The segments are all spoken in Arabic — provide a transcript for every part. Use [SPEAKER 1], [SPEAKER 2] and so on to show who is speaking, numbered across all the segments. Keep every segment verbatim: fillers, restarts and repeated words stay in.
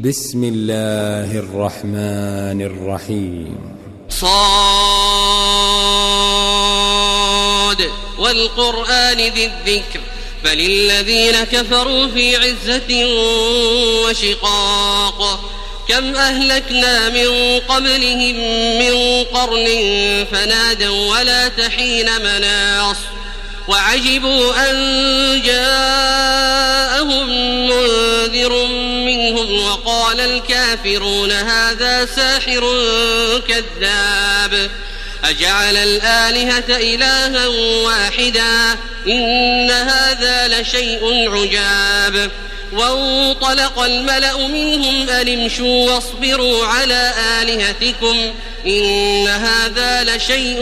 [SPEAKER 1] بسم الله الرحمن الرحيم.
[SPEAKER 2] صاد والقرآن ذي الذكر بل الذين كفروا في عزة وشقاق كم أهلكنا من قبلهم من قرن فنادوا ولا تحين مناص وعجبوا أن جاءهم منذر منهم وقال الكافرون هذا ساحر كذاب أجعل الآلهة إلها واحدا إن هذا لشيء عجاب وانطلق الملأ منهم أن امشوا واصبروا على آلهتكم إن هذا لشيء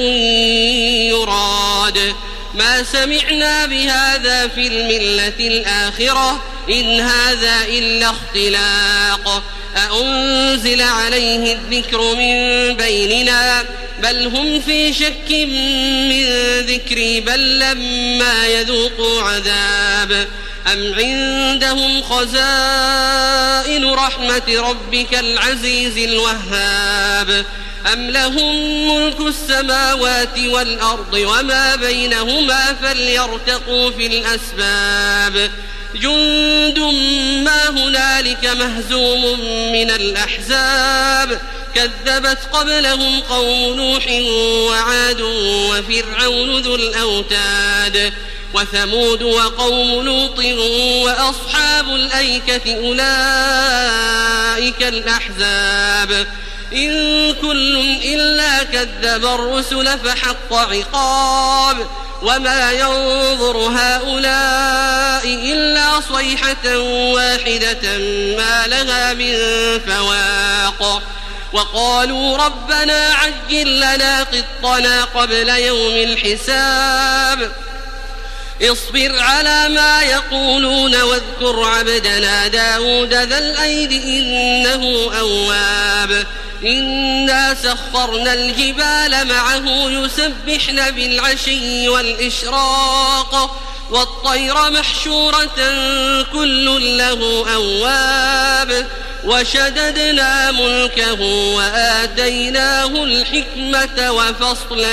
[SPEAKER 2] يراد ما سمعنا بهذا في الملة الآخرة إن هذا إلا اختلاق أأنزل عليه الذكر من بيننا بل هم في شك من ذكري بل لما يذوقوا عذاب أم عندهم خزائن رحمة ربك العزيز الوهاب أم لهم ملك السماوات والأرض وما بينهما فليرتقوا في الأسباب جند ما هنالك مهزوم من الأحزاب كذبت قبلهم قوم نوح وعاد وفرعون ذو الأوتاد وثمود وقوم لوط وأصحاب الأيكة أولئك الأحزاب إن كل إلا كذب الرسل فحق عقاب وما ينظر هؤلاء إلا صيحة واحدة ما لها من فواق وقالوا ربنا عجل لنا قطنا قبل يوم الحساب اصبر على ما يقولون واذكر عبدنا داود ذا الأيد إنه أواب إنا سخرنا الجبال معه يسبحن بالعشي والإشراق والطير محشورة كل له أواب وشددنا ملكه وآتيناه الحكمة وفصل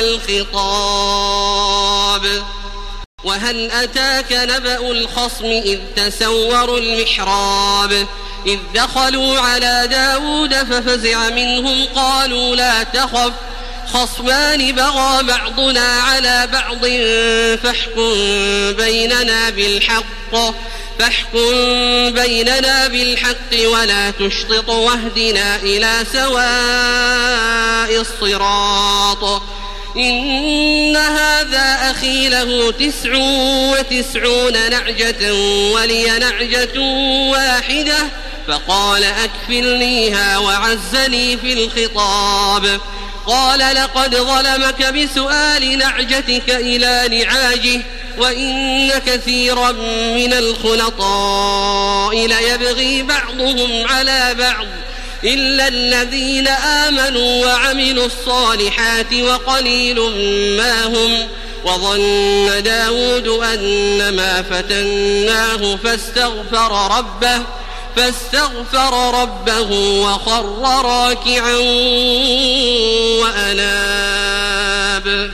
[SPEAKER 2] الخطاب وهل أتاك نبأ الخصم إذ تسوروا المحراب إذ دخلوا على داود ففزع منهم قالوا لا تخف خصمان بغى بعضنا على بعض فاحكم بيننا بالحق فاحكم بيننا بالحق ولا تشطط واهدنا إلى سواء الصراط إن هذا أخي له تسع وتسعون نعجة ولي نعجة واحدة فقال أكفلنيها وعزني في الخطاب قال لقد ظلمك بسؤال نعجتك إلى نعاجه وإن كثيرا من الخلطاء ليبغي بعضهم على بعض إلا الذين آمنوا وعملوا الصالحات وقليل ما هم وظن داود أنما فتناه فاستغفر ربه فاستغفر ربه وخر راكعا وأناب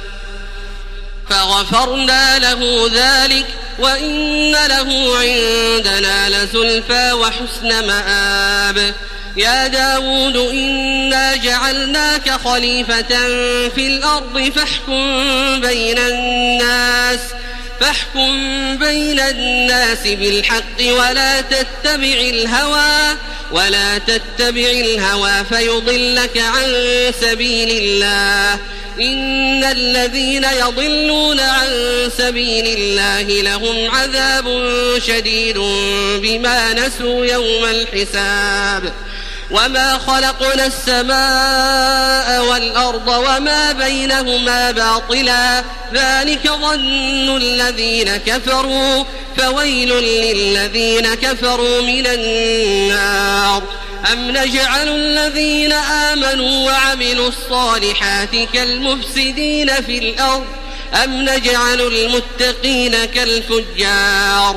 [SPEAKER 2] فغفرنا له ذلك وإن له عندنا لزلفى وحسن مآب يا داود إنا جعلناك خليفة في الأرض فاحكم بين الناس فاحكم بين الناس بالحق ولا تتبع الهوى ولا تتبع الهوى فيضلك عن سبيل الله إن الذين يضلون عن سبيل الله لهم عذاب شديد بما نسوا يوم الحساب وما خلقنا السماء والأرض وما بينهما باطلا ذلك ظن الذين كفروا فويل للذين كفروا من النار أم نجعل الذين آمنوا وعملوا الصالحات كالمفسدين في الأرض أم نجعل المتقين كالفجار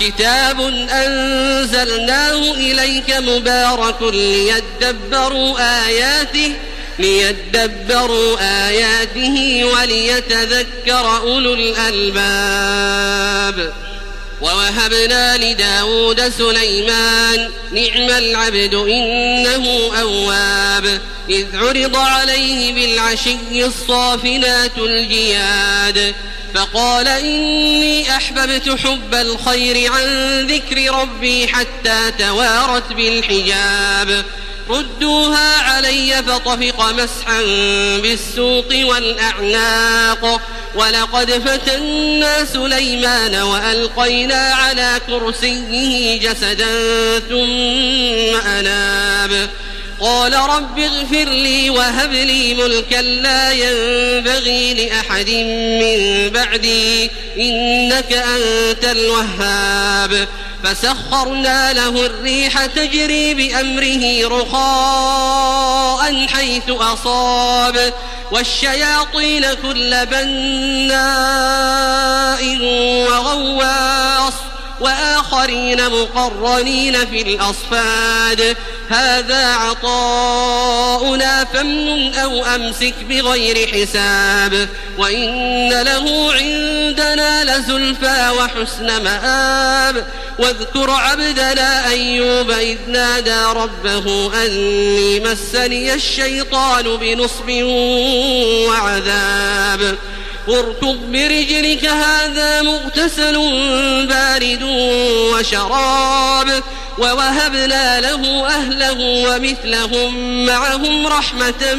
[SPEAKER 2] كتاب أنزلناه إليك مبارك ليدبروا آياته ليدبروا آياته وليتذكر أولو الألباب ووهبنا لداود سليمان نعم العبد إنه أواب إذ عرض عليه بالعشي الصافنات الجياد فقال إني أحببت حب الخير عن ذكر ربي حتى توارت بالحجاب ردوها علي فطفق مسحا بالسوق والأعناق ولقد فتنا سليمان وألقينا على كرسيه جسدا ثم أناب قال رب اغفر لي وهب لي ملكا لا ينبغي لأحد من بعدي إنك أنت الوهاب فسخرنا له الريح تجري بأمره رخاء حيث أصاب والشياطين كل بناء وغواص وآخرين مقرنين في الأصفاد هذا عطاؤنا فامنن أو أمسك بغير حساب وإن له عندنا لزلفى وحسن مآب واذكر عبدنا أيوب إذ نادى ربه أني مسني الشيطان بنصب وعذاب اركض برجلك هذا مغتسل بارد وشراب ووهبنا له أهله ومثلهم معهم رحمة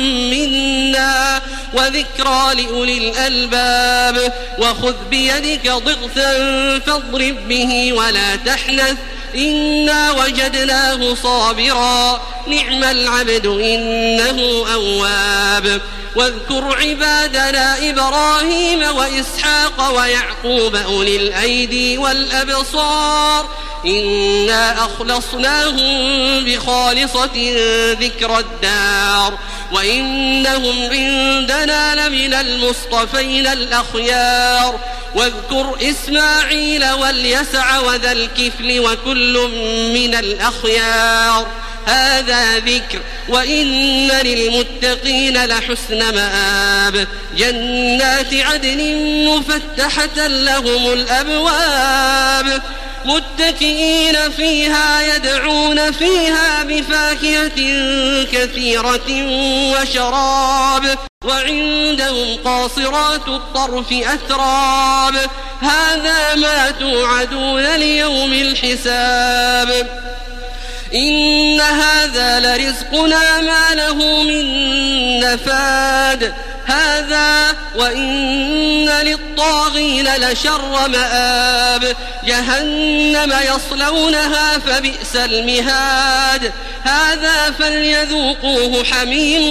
[SPEAKER 2] منا وذكرى لأولي الألباب وخذ بيدك ضغثا فاضرب به ولا تحنث إنا وجدناه صابرا نعم العبد إنه أواب واذكر عبادنا إبراهيم وإسحاق ويعقوب أولي الأيدي والأبصار إنا أخلصناهم بخالصة ذكر الدار وإنهم عندنا لمن المصطفين الأخيار واذكر إسماعيل واليسع وذا الكفل وكل من الأخيار هذا ذكر وإن للمتقين لحسن مآب جنات عدن مفتحة لهم الأبواب متكئين فيها يدعون فيها بفاكهة كثيرة وشراب وعندهم قاصرات الطرف أتراب هذا ما توعدون ليوم الحساب إن هذا لرزقنا ما له من نفاد هذا وإن للطاغين لشر مآب جهنم يصلونها فبئس المهاد هذا فليذوقوه حميم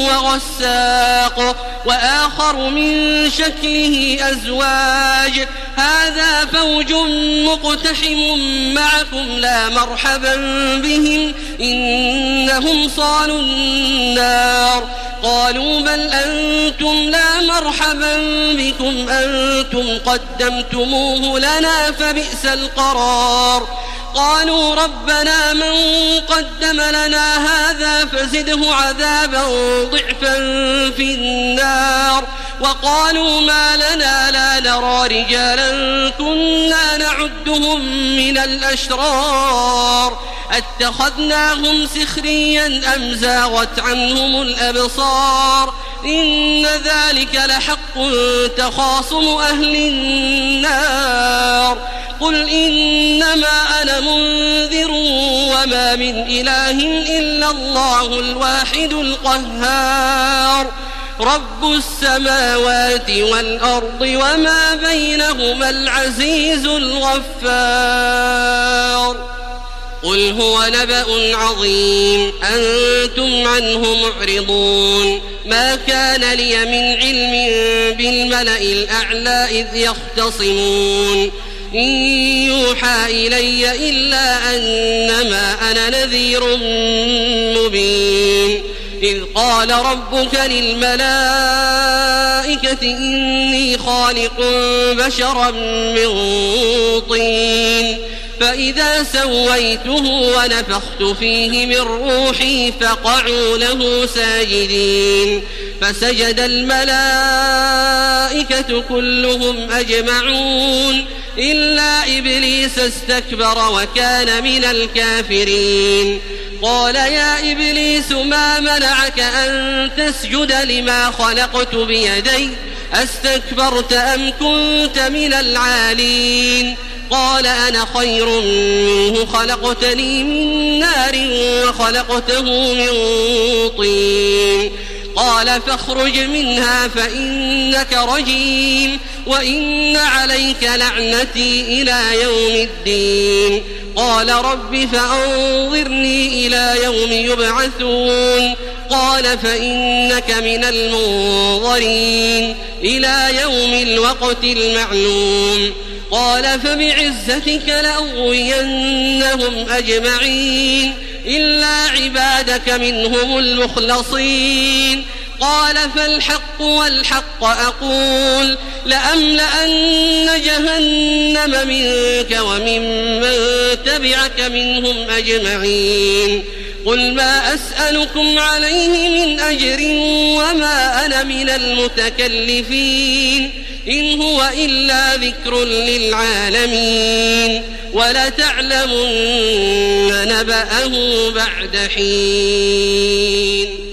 [SPEAKER 2] وغساق وآخر من شكله أزواج هذا فوج مقتحم معكم لا مرحبا بهم إنهم صالوا النار قالوا بل أنتم لا مرحبا بكم أنتم قدمتموه لنا فبئس القرار قالوا ربنا من قدم لنا هذا فزده عذابا ضعفا في النار وقالوا ما لنا لا نرى رجالا كنا نعدهم من الأشرار اتخذناهم سخريا أم زاغت عنهم الأبصار إن ذلك لحق تخاصم أهل النار قل إنما أنا منذر وما من إله إلا الله الواحد القهار رب السماوات والأرض وما بينهما العزيز الغفار قل هو نبأ عظيم أنتم عنه معرضون ما كان لي من علم بالملأ الأعلى إذ يختصمون إن يوحى إلي إلا أنما أنا نذير مبين إذ قال ربك للملائكة إني خالق بشرا من طين فإذا سويته ونفخت فيه من روحي فقعوا له ساجدين فسجد الملائكة كلهم أجمعون إلا إبليس استكبر وكان من الكافرين قال يا إبليس ما منعك أن تسجد لما خلقت بيدي أستكبرت أم كنت من العالين قال أنا خير منه خلقتني من نار وخلقته من طين قال فاخرج منها فإنك رجيم وإن عليك لعنتي إلى يوم الدين قال رب فأنظرني إلى يوم يبعثون قال فإنك من المنظرين إلى يوم الوقت المعلوم قال فبعزتك لأغوينهم أجمعين إلا عبادك منهم المخلصين قال فالحق والحق أقول لأملأن جهنم منك وممن تبعك منهم أجمعين قل ما أسألكم عليه من أجر وما أنا من المتكلفين إن هو إلا ذكر للعالمين ولتعلمن نبأه بعد حين.